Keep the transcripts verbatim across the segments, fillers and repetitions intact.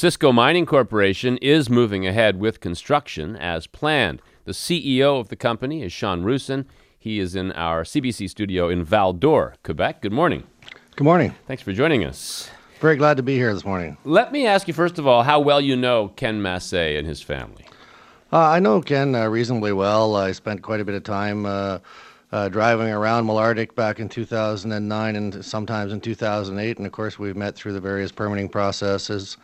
Osisko Mining Corporation is moving ahead with construction as planned. The C E O of the company is Sean Roosen. He is in our C B C studio in Val-d'Or, Quebec. Good morning. Good morning. Thanks for joining us. Very glad to be here this morning. Let me ask you, first of all, how well you know Ken Massé and his family. Uh, I know Ken uh, reasonably well. I spent quite a bit of time uh, uh, driving around Malartic back in two thousand nine and sometimes in two thousand eight. And of course, we've met through the various permitting processes.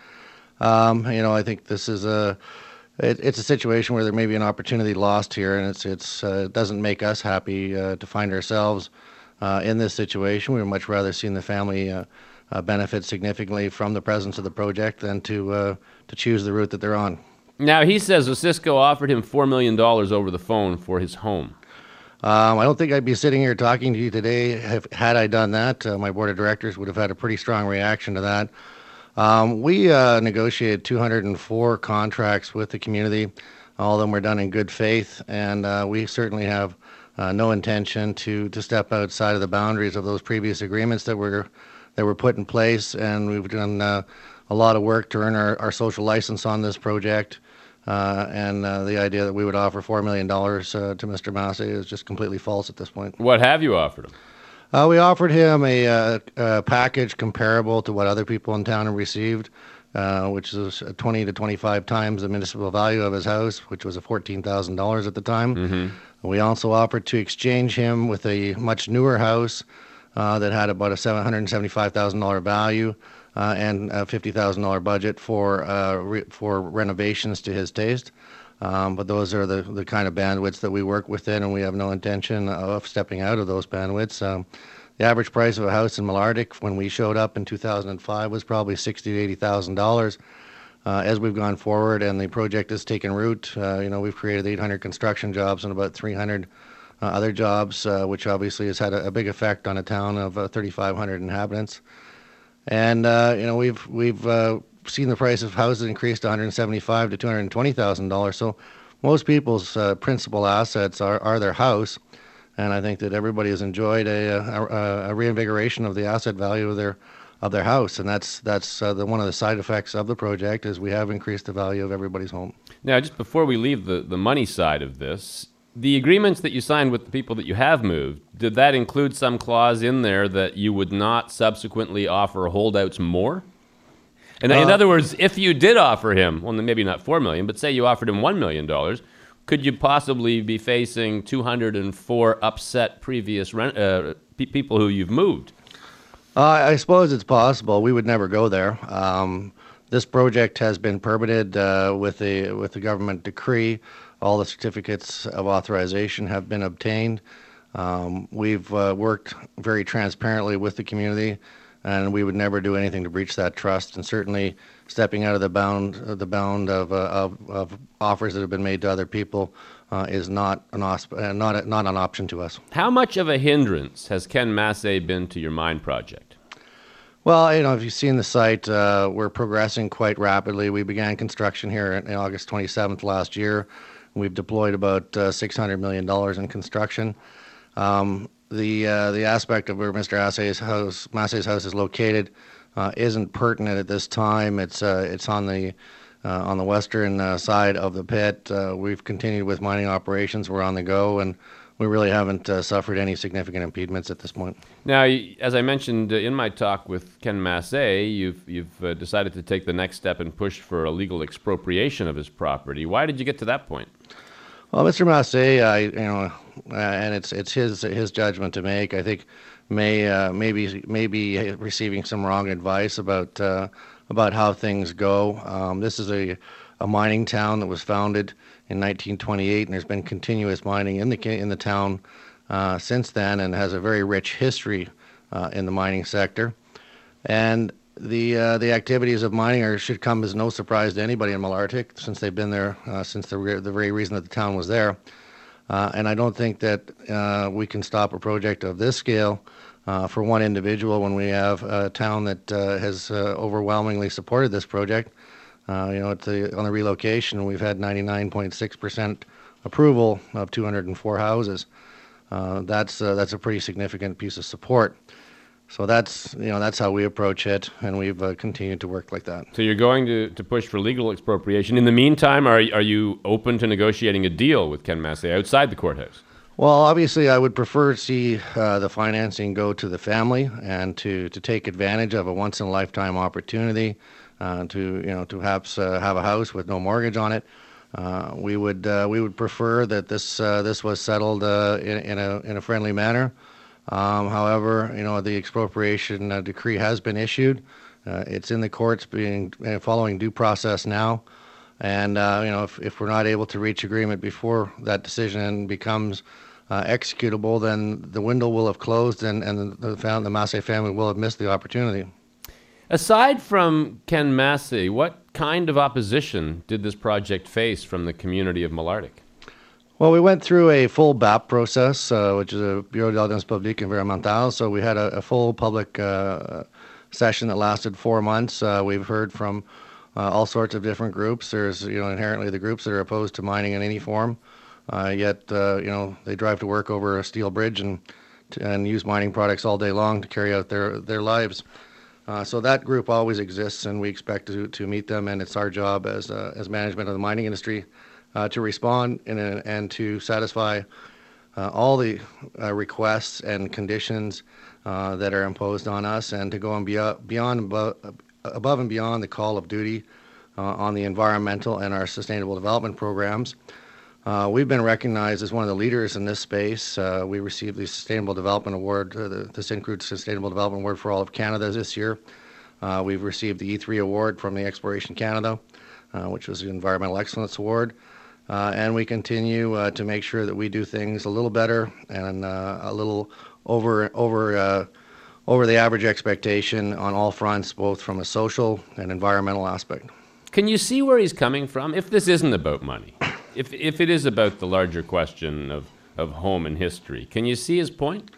Um, you know, I think this is a it, it's a situation where there may be an opportunity lost here, and it's it's uh, it doesn't make us happy uh, to find ourselves uh, in this situation. We would much rather see the family uh, uh, benefit significantly from the presence of the project than to uh, to choose the route that they're on. Now, he says Osisko offered him four million dollars over the phone for his home. Um, I don't think I'd be sitting here talking to you today if, had I done that. Uh, my board of directors would have had a pretty strong reaction to that. Um, we uh, negotiated two hundred four contracts with the community. All of them were done in good faith, and uh, we certainly have uh, no intention to to step outside of the boundaries of those previous agreements that were that were put in place. And we've done uh, a lot of work to earn our, our social license on this project. Uh, and uh, the idea that we would offer four million dollars uh, to Mister Massé is just completely false at this point. What have you offered him? Uh, we offered him a, uh, a package comparable to what other people in town have received, uh, which is twenty to twenty-five times the municipal value of his house, which was fourteen thousand dollars at the time. Mm-hmm. We also offered to exchange him with a much newer house uh, that had about a seven hundred seventy-five thousand dollars value. Uh, and a fifty thousand dollars budget for uh, re- for renovations to his taste. Um, but those are the, the kind of bandwidths that we work within, and we have no intention of stepping out of those bandwidths. Um, the average price of a house in Malartic when we showed up in two thousand five was probably sixty thousand to eighty thousand dollars. Uh, as we've gone forward and the project has taken root, uh, you know, we've created eight hundred construction jobs and about three hundred uh, other jobs, uh, which obviously has had a, a big effect on a town of uh, thirty-five hundred inhabitants. And uh, you know, we've we've uh, seen the price of houses increase to one hundred seventy-five thousand to two hundred twenty thousand dollars. So most people's uh, principal assets are, are their house, and I think that everybody has enjoyed a, a, a reinvigoration of the asset value of their of their house, and that's that's uh, the one of the side effects of the project is we have increased the value of everybody's home. Now, just before we leave the, the money side of this, the agreements that you signed with the people that you have moved, did that include some clause in there that you would not subsequently offer holdouts more? And uh, in other words, if you did offer him, well, maybe not four million dollars, but say you offered him one million dollars, could you possibly be facing two hundred four upset previous rent, uh, pe- people who you've moved? Uh, I suppose it's possible. We would never go there. Um, this project has been permitted uh, with the with the government decree. All the certificates of authorization have been obtained. Um, we've uh, worked very transparently with the community, and we would never do anything to breach that trust. And certainly, stepping out of the bound, uh, the bound of, uh, of of offers that have been made to other people uh, is not an osp- uh, not a, not an option to us. How much of a hindrance has Ken Massé been to your mine project? Well, you know, if you've seen the site, uh, we're progressing quite rapidly. We began construction here in August twenty-seventh last year. We've deployed about uh, six hundred million dollars in construction. Um, the uh, the aspect of where Mister Massé's house, Massé's house is located uh, isn't pertinent at this time. It's uh, it's on the uh, on the western uh, side of the pit. Uh, we've continued with mining operations. We're on the go, and we really haven't uh, suffered any significant impediments at this point. Now, as I mentioned in my talk with Ken Massé, you've you've uh, decided to take the next step and push for a legal expropriation of his property. Why did you get to that point? Well, Mister Massé, I you know, uh, and it's it's his his judgment to make. I think may uh, maybe maybe receiving some wrong advice about uh, about how things go. Um, this is a a mining town that was founded in nineteen twenty-eight, and there's been continuous mining in the in the town uh, since then, and has a very rich history uh, in the mining sector. And the uh, the activities of mining are, should come as no surprise to anybody in Malartic, since they've been there uh, since the re- the very reason that the town was there. Uh, and I don't think that uh, we can stop a project of this scale uh, for one individual when we have a town that uh, has uh, overwhelmingly supported this project. Uh, you know, at the, on the relocation, we've had ninety-nine point six percent approval of two hundred four houses. Uh, that's uh, that's a pretty significant piece of support. So that's you know that's how we approach it, and we've uh, continued to work like that. So you're going to, to push for legal expropriation. In the meantime, are are you open to negotiating a deal with Ken Massey outside the courthouse? Well, obviously, I would prefer to see uh, the financing go to the family and to, to take advantage of a once in a lifetime opportunity uh, to you know to perhaps uh, have a house with no mortgage on it. Uh, we would uh, we would prefer that this uh, this was settled uh, in, in a in a friendly manner. Um, however, you know the expropriation uh, decree has been issued. Uh, it's in the courts, being uh, following due process now. And uh, you know, if, if we're not able to reach agreement before that decision becomes uh, executable, then the window will have closed, and and the the, the Massey family will have missed the opportunity. Aside from Ken Massey, what kind of opposition did this project face from the community of Malartic? Well, we went through a full B A P process, uh, which is a Bureau d'Audience Publique Environnementale. So we had a, a full public uh, session that lasted four months. Uh, we've heard from uh, all sorts of different groups. There's, you know, inherently the groups that are opposed to mining in any form. Uh, yet, uh, you know, they drive to work over a steel bridge and and use mining products all day long to carry out their their lives. Uh, so that group always exists, and we expect to to meet them. And it's our job as uh, as management of the mining industry Uh, to respond in a, and to satisfy uh, all the uh, requests and conditions uh, that are imposed on us, and to go and beyond, beyond above, above and beyond the call of duty uh, on the environmental and our sustainable development programs. Uh, we've been recognized as one of the leaders in this space. Uh, we received the Sustainable Development Award, uh, the, the Syncrude Sustainable Development Award for all of Canada this year. Uh, we've received the E three award from the Exploration Canada, uh, which was the Environmental Excellence Award. Uh, and we continue uh, to make sure that we do things a little better and uh, a little over over uh, over the average expectation on all fronts, both from a social and environmental aspect. Can you see where he's coming from? If this isn't about money, if if it is about the larger question of, of home and history, can you see his point?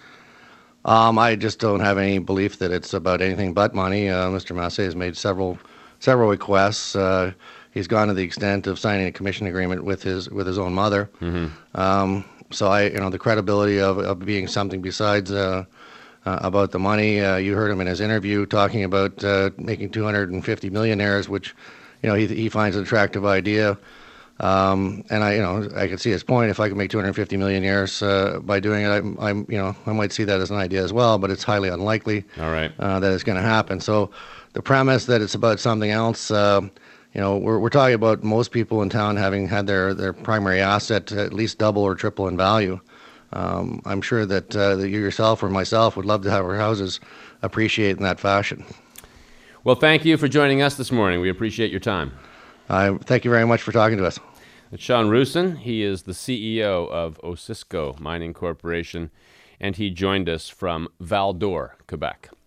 Um, I just don't have any belief that it's about anything but money. Uh, Mister Massey has made several several requests. Uh, He's gone to the extent of signing a commission agreement with his with his own mother. Mm-hmm. Um, so I, you know, the credibility of, of being something besides uh, uh, about the money. Uh, you heard him in his interview talking about uh, making two hundred fifty millionaires, which, you know, he he finds an attractive idea. Um, and I, you know, I could see his point. If I could make two hundred fifty millionaires uh, by doing it, I'm, I'm, you know, I might see that as an idea as well. But it's highly unlikely. All right. uh, that it's going to happen. So the premise that it's about something else. Uh, You know, we're we're talking about most people in town having had their, their primary asset at least double or triple in value. Um, I'm sure that, uh, that you yourself or myself would love to have our houses appreciate in that fashion. Well, thank you for joining us this morning. We appreciate your time. I thank you very much for talking to us. It's Sean Roosen. He is the C E O of Osisko Mining Corporation, and he joined us from Val d'Or, Quebec.